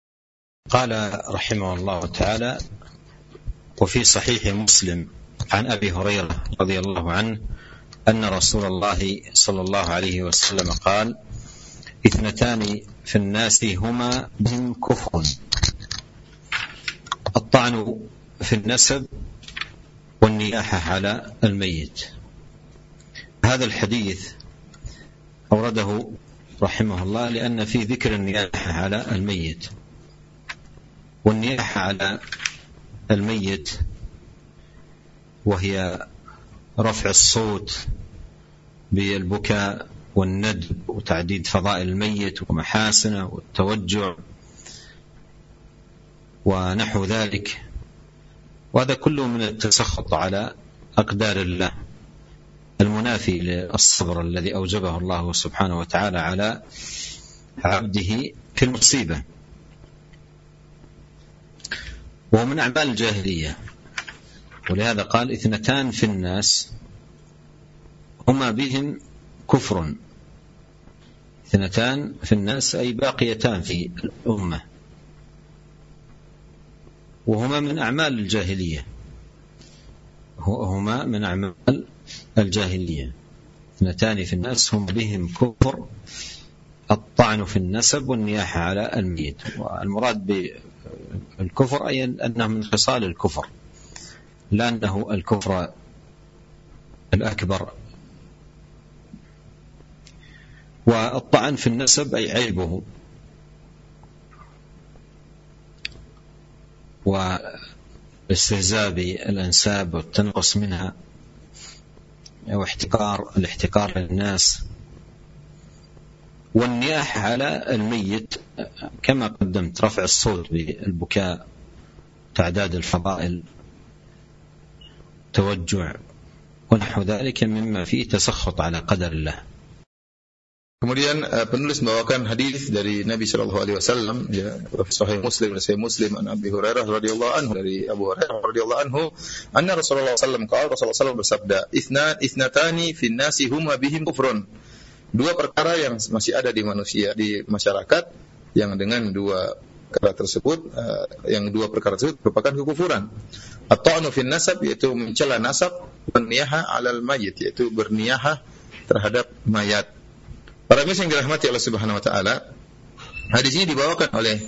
Qala rahimahullah ta'ala wa fi sahih Muslim an Abi Hurairah radhiyallahu anhu anna Rasulullah sallallahu alaihi wasallam qala ithnatani fi an-nas huma bihim kufrun at-ta'nu fi an-nasab wan-niyaha 'ala al-mayyit. هذا الحديث أورده رحمه الله لأن في ذكر النياحة على الميت، والنياحة على الميت وهي رفع الصوت بالبكاء والندب وتعديد فضائل الميت ومحاسنه والتوجع ونحو ذلك، وهذا كله من التسخط على أقدار الله المنافي للصبر الذي أوجبه الله سبحانه وتعالى على عبده في المصيبة، وهو من أعمال الجاهلية. ولهذا قال اثنتان في الناس هما بهم كفر. اثنتان في الناس أي باقيتان في الأمة، وهما من أعمال الجاهلية، هما من أعمال الجاهلية. اثنتان في الناس هم بهم كفر، الطعن في النسب والنياحة على الميت. والمراد بالكفر أي أنه من خصال الكفر، لا أنه الكفر الأكبر. والطعن في النسب أي عيبه، والاستهزاء بالأنساب والتنقص منها واحتقار الاحتقار للناس. والنياحة على الميت كما قدمت رفع الصوت بالبكاء، تعداد الفضائل، توجع ونحو ذلك مما فيه تسخط على قدر الله. Kemudian uh, penulis membawakan hadis dari Nabi sallallahu alaihi wasallam, ya, Sahih Muslim, Sahih Muslim an Abi Hurairah radhiyallahu anhu, dari Abu Hurairah radhiyallahu anhu, anna Rasulullah sallallahu alaihi wasallam qala, Rasulullah sallallahu alaihi wasallam bersabda, "Itsna itsnatani fin nasi huma bihim kufrun." Dua perkara yang masih ada di manusia, di masyarakat, yang dengan dua perkara tersebut, uh, yang dua perkara tersebut merupakan kekufuran. At-ta'nu fin nasab, yaitu mencela nasab, wan niyaha 'alal mayyit, yaitu berniyahah terhadap mayat. Para muslim yang dirahmati Allah Subhanahu wa taala, hadis ini dibawakan oleh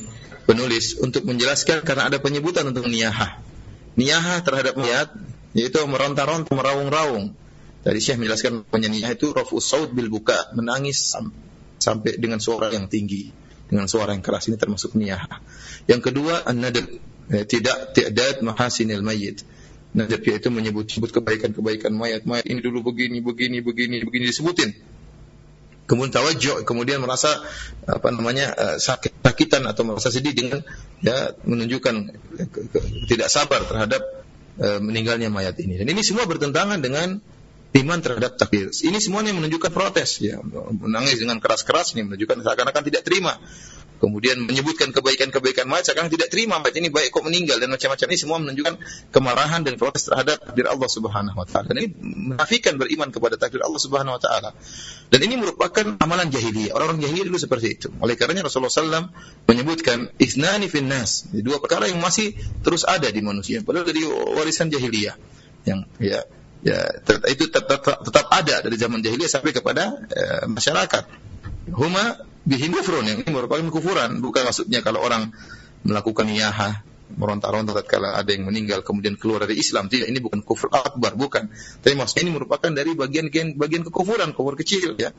penulis untuk menjelaskan karena ada penyebutan untuk niyahah. Niyahah terhadap mayat yaitu meronta-ronta, meraung-raung. Tadi Syekh menjelaskan namanya niyahah itu raf'us saut bil buka, menangis sampai dengan suara yang tinggi, dengan suara yang keras, ini termasuk niyahah. Yang kedua an-nadab, tidak ti'dad mahasinil mayyit. Nadab yaitu menyebut-sebut kebaikan-kebaikan mayat. Mayat ini dulu begini, begini, begini, begini disebutin. Kemudian tawajjuh, kemudian merasa apa namanya sakit, sakitan atau merasa sedih dengan ya menunjukkan ke, ke, tidak sabar terhadap uh, meninggalnya mayat ini. Dan ini semua bertentangan dengan iman terhadap takdir. Ini semuanya menunjukkan protes, ya, menangis dengan keras-keras ini menunjukkan seakan-akan tidak terima. Kemudian menyebutkan kebaikan-kebaikan mayat seakan tidak terima mayat ini baik kok meninggal dan macam-macam, ini semua menunjukkan kemarahan dan protes terhadap takdir Allah Subhanahu wa taala. Dan ini menafikan beriman kepada takdir Allah Subhanahu wa taala. Dan ini merupakan amalan jahiliyah. Orang-orang jahiliyah dulu seperti itu. Oleh karenanya Rasulullah sallallahu alaihi wasallam menyebutkan ithnani fin nas, dua perkara yang masih terus ada di manusia padahal dari warisan jahiliyah yang ya ya itu tetap, tetap, tetap ada dari zaman jahiliyah sampai kepada eh, masyarakat. Huma bihim kufrun, yang ini merupakan kufuran. Bukan maksudnya kalau orang melakukan niyahah, meronta-ronta tatkala ada yang meninggal kemudian keluar dari Islam, tidak, ini bukan kufur akbar, bukan. Tapi maksudnya ini merupakan dari bagian bagian kekufuran, kufur kecil, ya.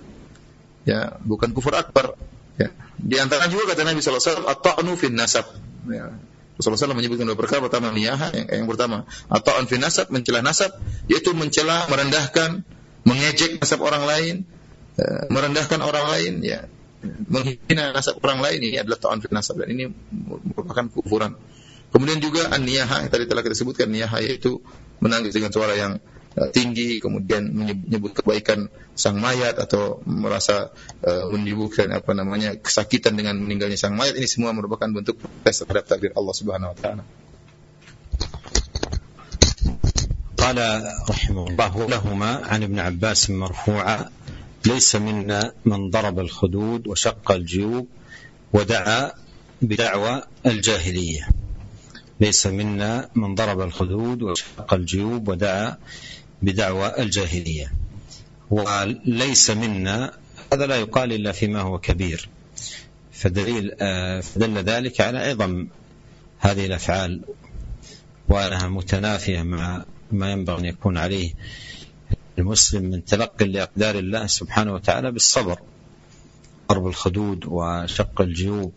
Ya, bukan kufur akbar. Ya. Di antara juga kata Nabi sallallahu alaihi wasallam at-ta'nu fin nasab. Ya. Rasulullah sallallahu alaihi wasallam menyebutkan dua perkara. Pertama niyahah, yang, yang pertama at-ta'an fin nasab, mencela nasab, yaitu mencela, merendahkan, mengejek nasab orang lain, uh, merendahkan orang lain, ya. Menghina nasab orang lain, ini adalah ta'an fil nasab, dan ini merupakan kufuran. Kemudian juga an-niyahah yang tadi telah kita sebutkan, niyahah yaitu menangis dengan suara yang uh, tinggi, kemudian menyebut kebaikan sang mayat atau merasa uh, menyebutkan apa namanya kesakitan dengan meninggalnya sang mayat. Ini semua merupakan bentuk protes terhadap takdir Allah Subhanahu wa taala. قال رحمه الله لهما عن ابن عباس مرفوعا ليس منا من ضرب الخدود وشق الجيوب ودعا بدعوى الجاهلية. ليس منا من ضرب الخدود وشق الجيوب ودعا بدعوى الجاهلية. وليس منا هذا لا يقال إلا فيما هو كبير، فدليل فدل ذلك على عظم هذه الأفعال وأنها متنافية مع ما ينبغي أن يكون عليه المسلم من تلقي لأقدار الله سبحانه وتعالى بالصبر. ضرب الخدود وشق الجيوب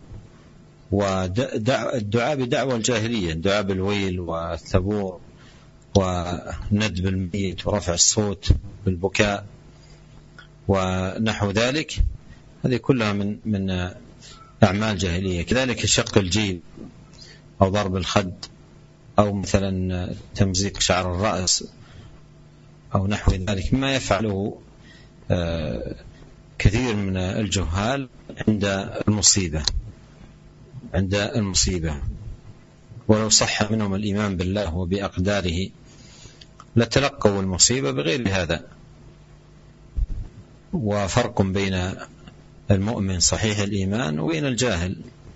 والدعاء بدعوى الجاهلية، الدعاء بالويل والثبور وندب الميت ورفع الصوت بالبكاء ونحو ذلك، هذه كلها من من أعمال جاهلية. كذلك شق الجيب أو ضرب الخد أو مثلا تمزيق شعر الرأس أو نحو ذلك مما يفعله كثير من الجهال عند المصيبة عند المصيبة ولو صح منهم الإيمان بالله وبأقداره لتلقوا المصيبة بغير هذا. وفرق بين المؤمن صحيح الإيمان وبين الجاهل،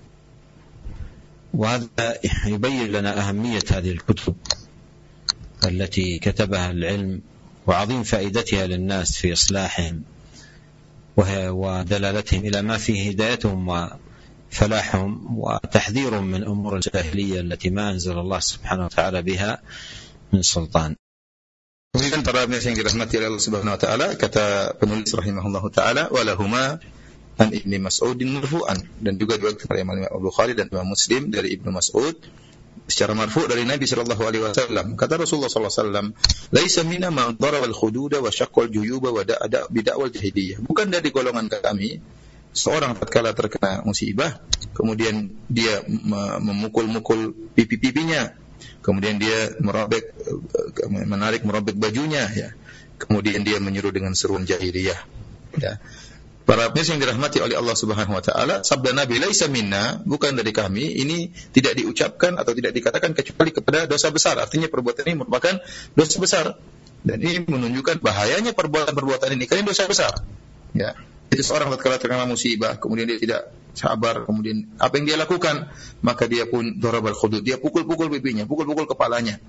وهذا يبين لنا أهمية هذه الكتب التي كتبها العلم وعظيم فائدتها للناس في إصلاحهم ودلالتهم إلى ما فيه هدايتهم وفلاحهم وتحذيرهم من أمور الجاهلية التي ما أنزل الله سبحانه وتعالى بها من سلطان. Kemudian para pendengar yang dirahmati oleh Allah Subhanahu wa taala, kata penulis rahimahullahu taala, walahuma an Ibnu Mas'udin marfu'an, dan juga diriwayatkan oleh Imam Al-Bukhari dan Imam Muslim dari Ibnu Mas'ud secara marfu' dari Nabi sallallahu alaihi wasallam. Kata Rasulullah sallallahu alaihi wasallam, "Laisa minna man daraba al-hududa wa syaqqa al-juyuba wa da'a bid'awal jahiliyah." Bukan dari golongan kami seorang tatkala terkena musibah, kemudian dia memukul-mukul pipi-pipinya, kemudian dia merobek menarik merobek bajunya, ya. Kemudian dia menyuruh dengan seruan jahiliyah, ya. Para pendengar yang dirahmati oleh Allah Subhanahu wa taala, sabda Nabi laisa minna, bukan dari kami, ini tidak diucapkan atau tidak dikatakan kecuali kepada dosa besar. Artinya perbuatan ini merupakan dosa besar. Dan ini menunjukkan bahayanya perbuatan-perbuatan ini, karena dosa besar. Ya. Jadi seorang tatkala terkena musibah, kemudian dia tidak sabar, kemudian apa yang dia lakukan? Maka dia pun darabal khudud, dia pukul-pukul pipinya, pukul-pukul kepalanya.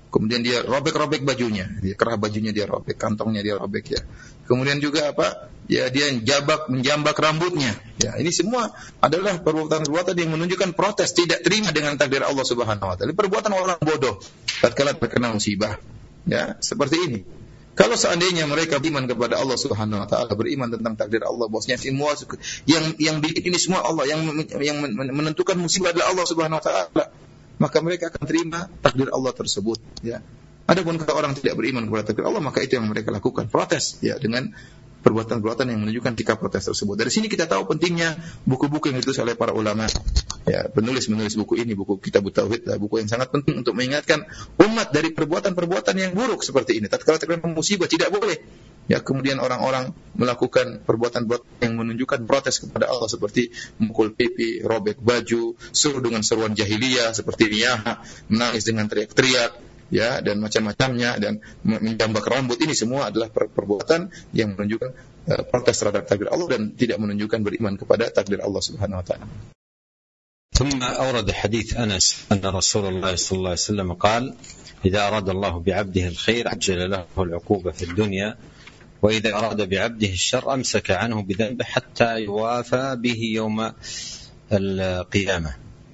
Kemudian dia robek-robek bajunya, dia kerah bajunya dia robek, kantongnya dia robek ya. Kemudian juga apa? Ya dia jabak menjambak rambutnya. Ya, ini semua adalah perbuatan-perbuatan yang menunjukkan protes, tidak terima dengan takdir Allah Subhanahu wa taala. Perbuatan orang bodoh tatkala terkena musibah. Ya, seperti ini. Kalau seandainya mereka beriman kepada Allah Subhanahu wa taala, beriman tentang takdir Allah, bosnya semua yang yang bikin ini semua Allah, yang yang menentukan musibah adalah Allah Subhanahu wa taala, maka mereka akan terima takdir Allah tersebut, ya. Adapun kalau orang tidak beriman kepada takdir Allah, maka itu yang mereka lakukan, protes, ya, dengan perbuatan-perbuatan yang menunjukkan sikap protes tersebut. Dari sini kita tahu pentingnya buku-buku yang ditulis oleh para ulama, ya, penulis-menulis buku ini, buku Kitabut Tauhid, buku yang sangat penting untuk mengingatkan umat dari perbuatan-perbuatan yang buruk seperti ini. Tatkala terkena musibah tidak boleh, ya, kemudian orang-orang melakukan perbuatan-perbuatan yang menunjukkan protes kepada Allah seperti memukul pipi, robek baju, seru dengan seruan jahiliyah seperti niyah, menangis dengan teriak-teriak, ya, dan macam-macamnya, dan menjambak rambut. Ini semua adalah perbuatan yang menunjukkan uh, protes terhadap takdir Allah dan tidak menunjukkan beriman kepada takdir Allah Subhanahu wa taala. ثم أورد حديث أنس أن رسول الله صلى الله عليه وسلم قال: إذا أراد الله بعبده الخير عجل له العقوبة في الدنيا وإذا أراد بعبده الشر أمسك عنه بذنبه حتى يوافى به يوم القيامة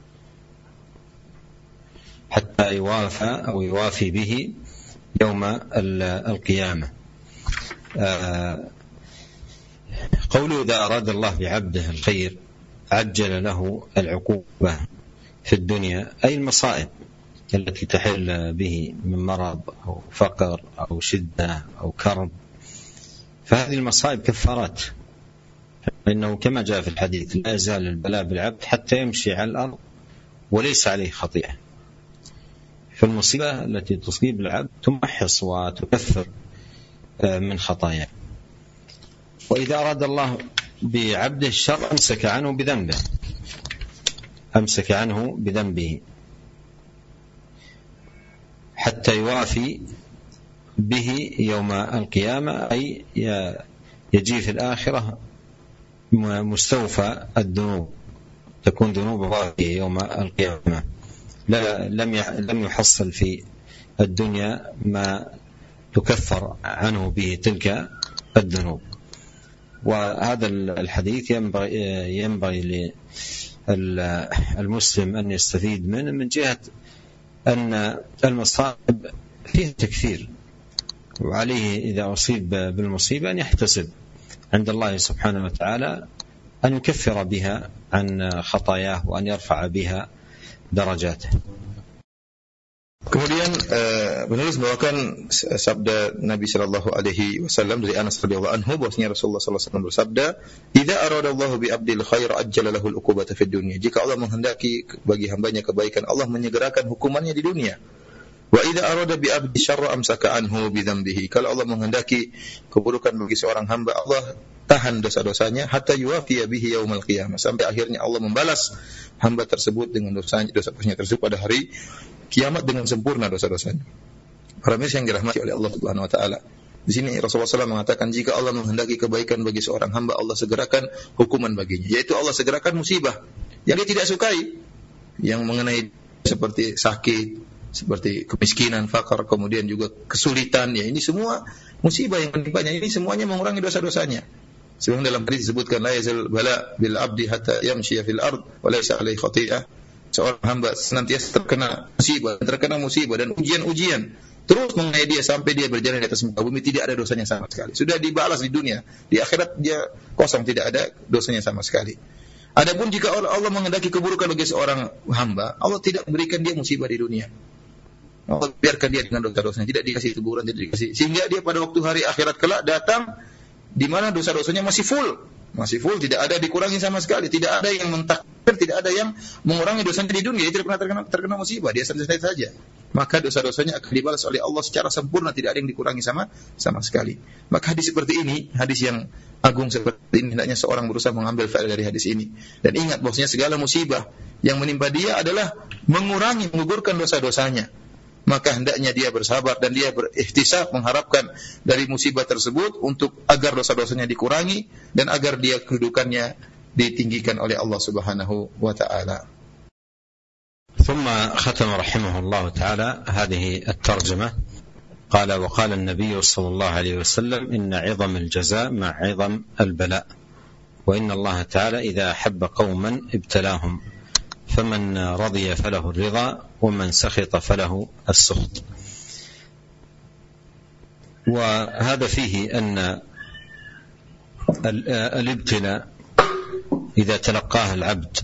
حتى يوافى أو يوافي به يوم القيامة. قوله إذا أراد الله بعبده الخير عجل له العقوبة في الدنيا أي المصائب التي تحل به من مرض أو فقر أو شدة أو كرب، فهذه المصائب كفارات، فإنه كما جاء في الحديث لا يزال البلاء بالعبد حتى يمشي على الأرض وليس عليه خطيئة. فالمصيبة التي تصيب العبد تمحص وتكفر من خطاياه. وإذا أراد الله بعبده الشر أمسك عنه بذنبه أمسك عنه بذنبه حتى يوافي به يوم القيامة، أي يجي في الآخرة مستوفى الذنوب، تكون ذنوب ضائعة يوم القيامة، لا لم لم يحصل في الدنيا ما تكفر عنه به تلك الذنوب. وهذا الحديث ينبغي ينبغي للمسلم أن يستفيد منه من جهة أن المصائب فيها تكفير، وعليه إذا أصيب بالمصيبة أن يحتسب عند الله سبحانه وتعالى أن يكفر بها عن خطاياه وأن يرفع بها درجاته. Kemudian uh, penulis membawakan sabda Nabi sallallahu alaihi wasallam dari Anas radhiyallahu anhu bahwasanya Rasulullah sallallahu alaihi wasallam bersabda, "Idza aradallahu bi 'abdil khair ajjala lahu al-'uqubata fid dunya." Jika Allah menghendaki bagi hambanya kebaikan, Allah menyegerakan hukumannya di dunia. Wa idza arada bi 'abdi syarra amsaka anhu bi dzambihi. Kalau Allah menghendaki keburukan bagi seorang hamba, Allah tahan dosa-dosanya hatta yuwafiya bihi yaumal qiyamah, sampai akhirnya Allah membalas hamba tersebut dengan dosanya dosa-dosanya tersebut pada hari kiamat dengan sempurna dosa-dosanya. Para mirsa yang dirahmati oleh Allah Subhanahu wa taala. Di sini Rasulullah sallallahu alaihi wasallam mengatakan jika Allah menghendaki kebaikan bagi seorang hamba, Allah segerakan hukuman baginya, yaitu Allah segerakan musibah yang dia tidak sukai, yang mengenai seperti sakit, seperti kemiskinan, fakar, kemudian juga kesulitan, ya ini semua musibah yang menimpanya, ini semuanya mengurangi dosa-dosanya. Sebagaimana dalam hadis disebutkan la yazal bala bil abdi hatta yamshi fil ard wa laysa alaihi khati'ah. Seorang hamba senantiasa terkena musibah, terkena musibah dan ujian-ujian terus mengenai dia sampai dia berjalan di atas muka bumi, tidak ada dosanya sama sekali. Sudah dibalas di dunia, di akhirat dia kosong, tidak ada dosanya sama sekali. Adapun jika Allah menghendaki keburukan bagi seorang hamba, Allah tidak memberikan dia musibah di dunia. Allah biarkan dia dengan dosa-dosanya, tidak dikasih teguran, tidak dikasih, sehingga dia pada waktu hari akhirat kelak datang di mana dosa-dosanya masih full, masih full, tidak ada dikurangi sama sekali, tidak ada yang mentakbir, tidak ada yang mengurangi dosanya di dunia, dia tidak pernah terkena, terkena musibah, dia santai saja. Maka dosa-dosanya akan dibalas oleh Allah secara sempurna, tidak ada yang dikurangi sama sama sekali. Maka hadis seperti ini, hadis yang agung seperti ini, hendaknya seorang berusaha mengambil faedah dari hadis ini. Dan ingat bahwasanya segala musibah yang menimpa dia adalah mengurangi, menggugurkan dosa-dosanya. Maka hendaknya dia bersabar dan dia berikhtisab mengharapkan dari musibah tersebut untuk agar dosa-dosanya dikurangi dan agar dia kedudukannya ditinggikan oleh Allah Subhanahu wa taala. ثم ختم رحمه الله تعالى هذه الترجمة قال: وقال النبي صلى الله عليه وسلم: إن عظم الجزاء مع عظم البلاء، وإن الله تعالى إذا أحب قوما ابتلاهم، فمن رضي فله الرضا ومن سخط فله السخط. وهذا فيه أن الابتلاء إذا تلقاه العبد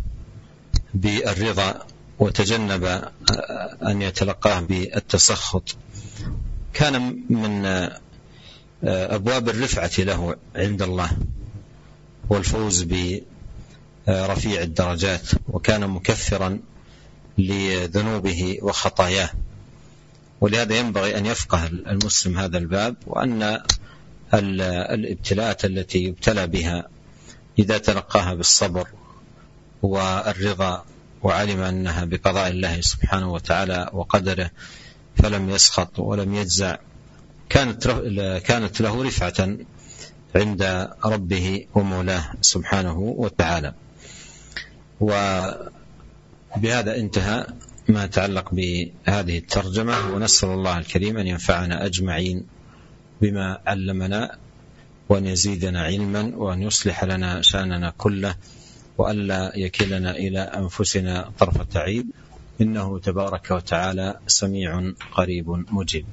بالرضا وتجنب أن يتلقاه بالتسخط كان من أبواب الرفعة له عند الله والفوز برفيع الدرجات، وكان مكفرا لذنوبه وخطاياه. ولهذا ينبغي أن يفقه المسلم هذا الباب، وأن الابتلاءات التي يبتلى بها إذا تلقاها بالصبر والرضا وعلم أنها بقضاء الله سبحانه وتعالى وقدره فلم يسخط ولم يجزع كانت كانت له رفعة عند ربه ومولاه سبحانه وتعالى. وبهذا انتهى ما يتعلق بهذه الترجمة، ونسأل الله الكريم أن ينفعنا أجمعين بما علمنا، وأن يزيدنا علما، وأن يصلح لنا شأننا كله، وألا يكلنا إلى أنفسنا طرفة عين، إنه تبارك وتعالى سميع قريب مجيب.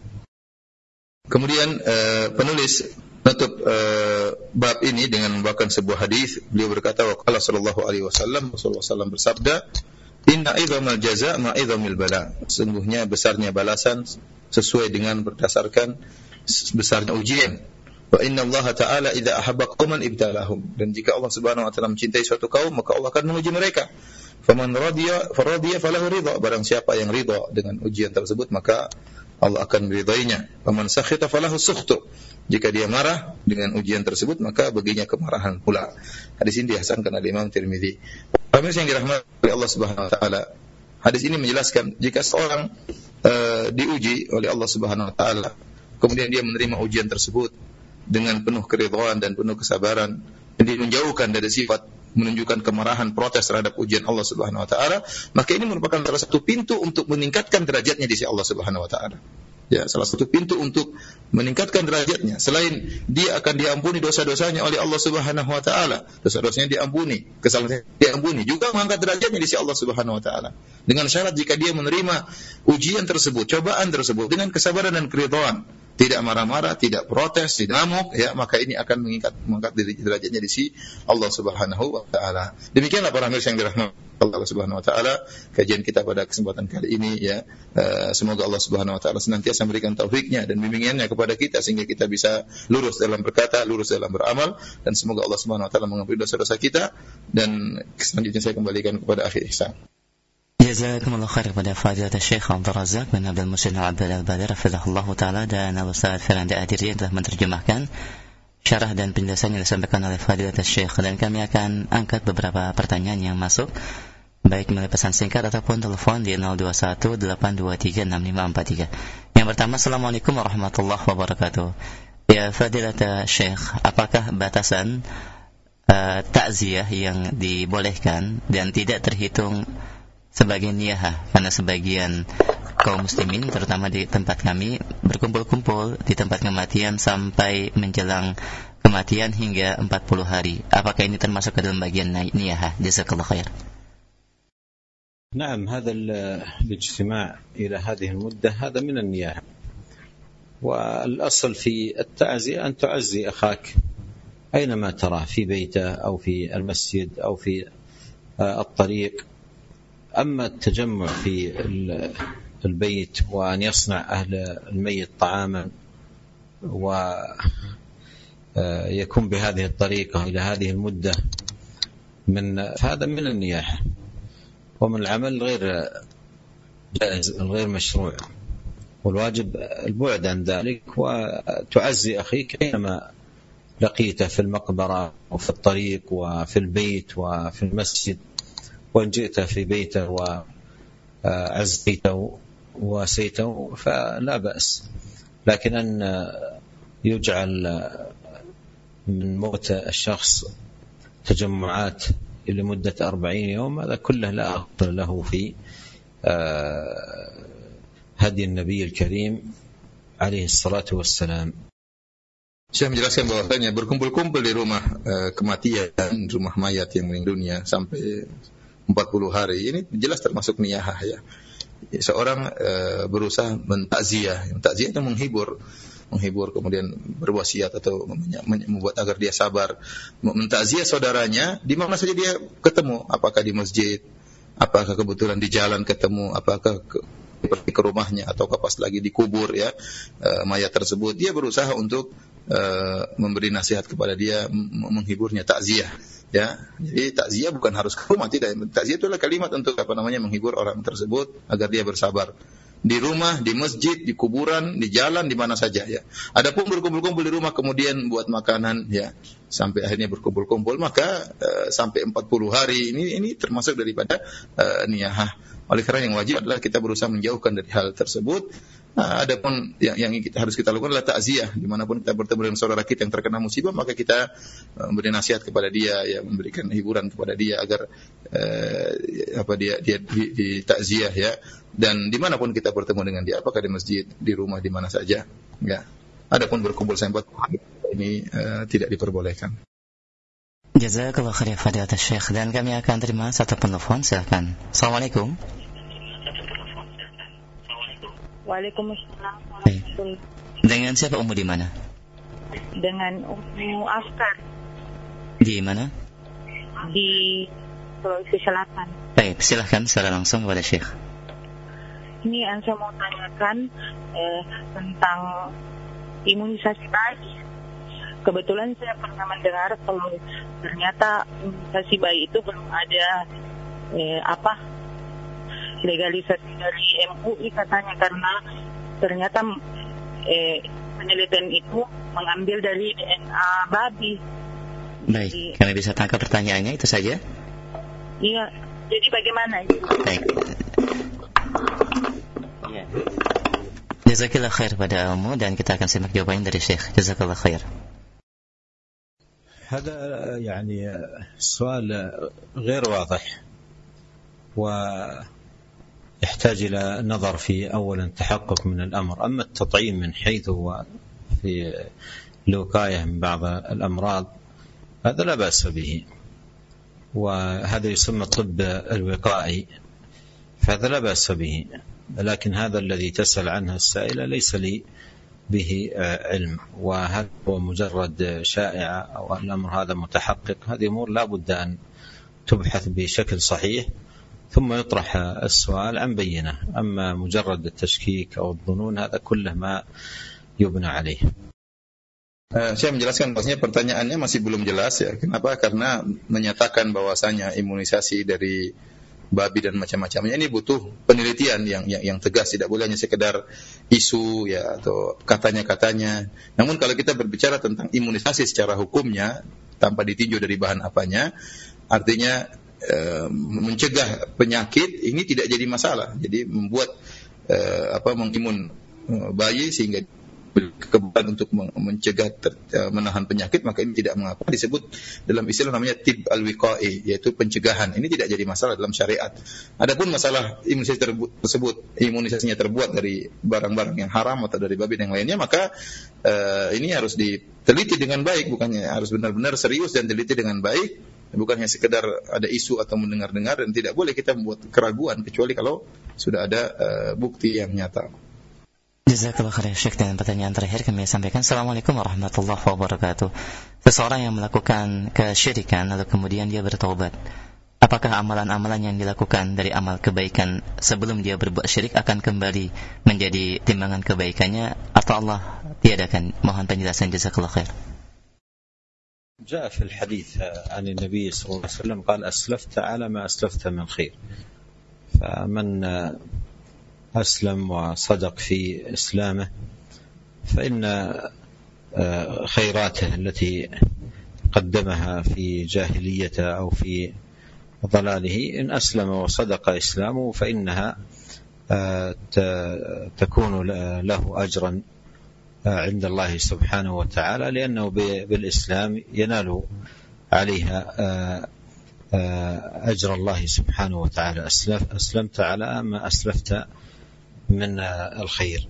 Kemudian uh, penulis menutup uh, bab ini dengan membawakan sebuah hadis. Beliau berkata, waqala sallallahu alaihi wasallam, Rasulullah sallallahu alaihi wasallam bersabda, inna idhamal jaza' ma idhamil bala. Sesungguhnya besarnya balasan sesuai dengan berdasarkan besarnya ujian. Wa inna Allah ta'ala idza ahabba qauman ibtalahum. Dan jika Allah Subhanahu wa taala mencintai suatu kaum, maka Allah akan menguji mereka. Faman radiya faradiya falahu ridha. Barang siapa yang ridha dengan ujian tersebut, maka Allah akan meridainya. Faman sakhita falahu sukhtu. Jika dia marah dengan ujian tersebut, maka baginya kemarahan pula. Hadis ini dihasankan oleh Imam Tirmizi. Pemirsa yang dirahmati oleh Allah Subhanahu wa taala, hadis ini menjelaskan jika seorang uh, diuji oleh Allah Subhanahu wa taala, kemudian dia menerima ujian tersebut dengan penuh keridhaan dan penuh kesabaran, dan dia menjauhkan dari sifat menunjukkan kemarahan, protes terhadap ujian Allah Subhanahu wa taala, maka ini merupakan salah satu pintu untuk meningkatkan derajatnya di sisi Allah Subhanahu wa taala. Ya, salah satu pintu untuk meningkatkan derajatnya. Selain dia akan diampuni dosa-dosanya oleh Allah Subhanahu wa taala, dosa-dosanya diampuni, kesalahannya diampuni, juga mengangkat derajatnya di sisi Allah Subhanahu wa taala. Dengan syarat jika dia menerima ujian tersebut, cobaan tersebut dengan kesabaran dan keridhaan, tidak marah-marah, tidak protes, tidak ngamuk, ya, maka ini akan mengangkat mengangkat derajatnya di sisi Allah Subhanahu wa taala. Demikianlah para pemirsa yang dirahmati Allah Subhanahu wa taala, kajian kita pada kesempatan kali ini, ya. Uh, semoga Allah Subhanahu wa taala senantiasa memberikan taufiknya dan bimbingannya kepada kita sehingga kita bisa lurus dalam berkata, lurus dalam beramal, dan semoga Allah Subhanahu wa taala mengampuni dosa-dosa kita. Dan selanjutnya saya kembalikan kepada Akhi Ihsan. Jazakumullah khair kepada Fadilat Syekh Abdul Razak bin Abdul Muhsin Abdul Al-Badar hafizahullah taala dan Al-Ustaz Firanda Adiri yang telah menerjemahkan syarah dan penjelasan yang disampaikan oleh Fadilat Syekh. Dan kami akan angkat beberapa pertanyaan yang masuk, baik melalui pesan singkat ataupun telepon di nol dua satu delapan dua tiga enam lima empat tiga. Yang pertama, Assalamualaikum warahmatullahi wabarakatuh. Ya Fadilat Syekh, apakah batasan uh, takziah yang dibolehkan dan tidak terhitung sebagai niyahah? Karena sebagian kaum muslimin, terutama di tempat kami, berkumpul-kumpul di tempat kematian sampai menjelang kematian hingga empat puluh hari. Apakah ini termasuk ke dalam bagian niyahah? Jazakallah khair. نعم، هذا الاجتماع إلى هذه المدة هذا من النياحة، والأصل في التعزية أن تعزي أخاك أينما تراه، في بيته أو في المسجد أو في الطريق. أما التجمع في البيت وأن يصنع أهل الميت طعاما ويكون بهذه الطريقة إلى هذه المدة من هذا من النياحة ومن العمل غير جائز غير مشروع، والواجب البعد عن ذلك وتعزي أخيك أينما لقيته في المقبرة وفي الطريق وفي البيت وفي المسجد، وإن جئت في بيته وعزيته وسيته فلا بأس. لكن أن يجعل من موت الشخص تجمعات لمدة أربعين يوم هذا كله لا أصل له في هدي النبي الكريم عليه الصلاة والسلام. Saya menjelaskan bahwasanya berkumpul-kumpul di rumah uh, kematian, rumah mayat yang meninggal dunia sampai empat puluh hari ini jelas termasuk niyahah ya. Seorang uh, berusaha mentakziah, takziah itu menghibur, menghibur kemudian berwasiat atau membuat agar dia sabar, mentakziah saudaranya di mana saja dia ketemu, apakah di masjid, apakah kebetulan di jalan ketemu, apakah ke, pergi ke rumahnya ataukah pas lagi dikubur ya uh, mayat tersebut, dia berusaha untuk uh, memberi nasihat kepada dia, menghiburnya, takziah ya. Jadi takziah bukan harus ke rumah, tidak. Takziah itu adalah kalimat untuk apa namanya menghibur orang tersebut agar dia bersabar. Di rumah, di masjid, di kuburan, di jalan, di mana saja ya. Adapun berkumpul-kumpul di rumah kemudian buat makanan ya sampai akhirnya berkumpul-kumpul, maka uh, sampai empat puluh hari ini ini termasuk daripada uh, niyahah. Oleh karena yang wajib adalah kita berusaha menjauhkan dari hal tersebut. Nah, adapun yang, yang kita, harus kita lakukan adalah takziah. Dimanapun kita bertemu dengan saudara kita yang terkena musibah, maka kita uh, memberi nasihat kepada dia, ya, memberikan hiburan kepada dia agar uh, apa dia dia di, di takziah ya. Dan dimanapun kita bertemu dengan dia, apakah di masjid, di rumah, di mana saja. Ya. Adapun berkumpul sampai ini uh, tidak diperbolehkan. Jazakallah khair fadilat Syekh, dan kami akan terima satu penelpon, silakan. Assalamualaikum. Waalaikumsalam. Hey. Dengan siapa Ummu di mana? Dengan Ummu Afkar. Di mana? Di Sulawesi Selatan. Baik, silakan secara langsung kepada Syekh. Ini yang saya mau tanyakan eh, tentang imunisasi bayi. Kebetulan saya pernah mendengar kalau ternyata imunisasi bayi itu belum ada eh, apa legalisasi dari M U I katanya, karena ternyata eh, penelitian itu mengambil dari D N A babi. Baik, jadi, kami bisa tangkap pertanyaannya itu saja. Iya, jadi bagaimana itu? Baik. Ya. Jazakallah khair pada Ummu, dan kita akan simak jawabannya dari Syekh. Jazakallah khair. هذا يعني سؤال غير واضح ويحتاج إلى نظر في أولا تحقق من الأمر. أما التطعيم من حيث هو في الوقاية من بعض الأمراض هذا لا بأس به، وهذا يسمى الطب الوقائي، فهذا لا بأس به. لكن هذا الذي تسأل عنه السائلة ليس لي به علم، وهذا هو مجرد شائعة أو الأمر هذا متحقق. هذه أمور لا بد أن تبحث بشكل صحيح ثم يطرح السؤال عن بينة. أما مجرد التشكيك أو الظنون هذا كله ما يبنى عليه. Uh, saya menjelaskan bahwasanya pertanyaannya masih belum jelas ya. Kenapa? Karena menyatakan bahwasanya imunisasi dari babi dan macam-macamnya ini butuh penelitian yang, yang yang tegas, tidak boleh hanya sekedar isu ya atau katanya-katanya. Namun kalau kita berbicara tentang imunisasi secara hukumnya tanpa ditinjau dari bahan apanya, artinya e, mencegah penyakit ini tidak jadi masalah. Jadi membuat e, apa mengimun e, bayi sehingga kekebalan untuk mencegah ter, menahan penyakit, maka ini tidak mengapa. Disebut dalam istilah namanya tib al-wiqai, yaitu pencegahan. Ini tidak jadi masalah dalam syariat. Adapun masalah imunisasi tersebut, imunisasinya terbuat dari barang-barang yang haram atau dari babi dan yang lainnya, maka uh, ini harus diteliti dengan baik, bukannya harus benar-benar serius dan teliti dengan baik, bukan hanya sekedar ada isu atau mendengar-dengar. Dan tidak boleh kita membuat keraguan kecuali kalau sudah ada uh, bukti yang nyata. Jazakallah khair Syekh, dan pertanyaan terakhir kami sampaikan. Assalamualaikum warahmatullahi wabarakatuh. Seseorang yang melakukan kesyirikan lalu kemudian dia bertaubat, apakah amalan-amalan yang dilakukan dari amal kebaikan sebelum dia berbuat syirik akan kembali menjadi timbangan kebaikannya atau Allah tiadakan? Mohon penjelasan. Jazakallah khair. جاء في الحديث عن النبي صلى الله عليه وسلم قال أسلفت على ما أسلفت من خير، فمن أسلم وصدق في إسلامه فإن خيراته التي قدمها في جاهليته أو في ضلاله إن أسلم وصدق إسلامه فإنها تكون له أجرا عند الله سبحانه وتعالى، لأنه بالإسلام ينال عليها أجر الله سبحانه وتعالى أسلف أسلمت على ما أسلفت من الخير.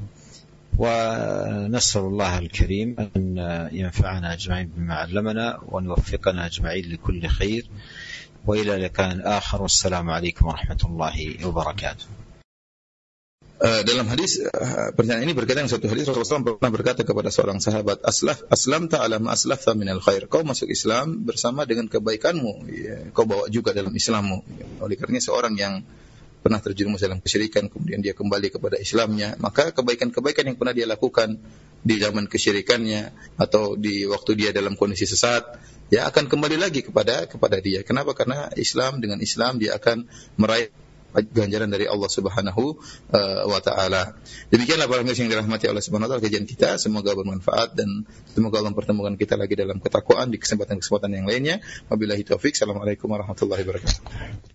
ونسأل الله الكريم أن ينفعنا أجمعين بما علمنا وأن يوفقنا أجمعين لكل خير، وإلى لقاء آخر، والسلام عليكم ورحمة الله وبركاته. Uh, dalam hadis uh, pertanyaan ini berkaitan dengan satu hadis Rasulullah shallallahu alaihi wasallam pernah berkata kepada seorang sahabat, aslaf aslam ta'ala ma aslafta minal khair, kau masuk Islam bersama dengan kebaikanmu, ya, kau bawa juga dalam Islammu. Oleh karenanya seorang yang pernah terjerumus dalam kesyirikan kemudian dia kembali kepada Islamnya, maka kebaikan-kebaikan yang pernah dia lakukan di zaman kesyirikannya atau di waktu dia dalam kondisi sesat, ya akan kembali lagi kepada kepada dia. Kenapa? Karena Islam, dengan Islam dia akan meraih ganjaran dari Allah Subhanahu uh, wa taala. Demikianlah para pendengar yang dirahmati Allah Subhanahu wa taala kajian kita, semoga bermanfaat dan semoga Allah mempertemukan kita lagi dalam ketakwaan di kesempatan-kesempatan yang lainnya. Wabillahi taufik. Assalamualaikum warahmatullahi wabarakatuh.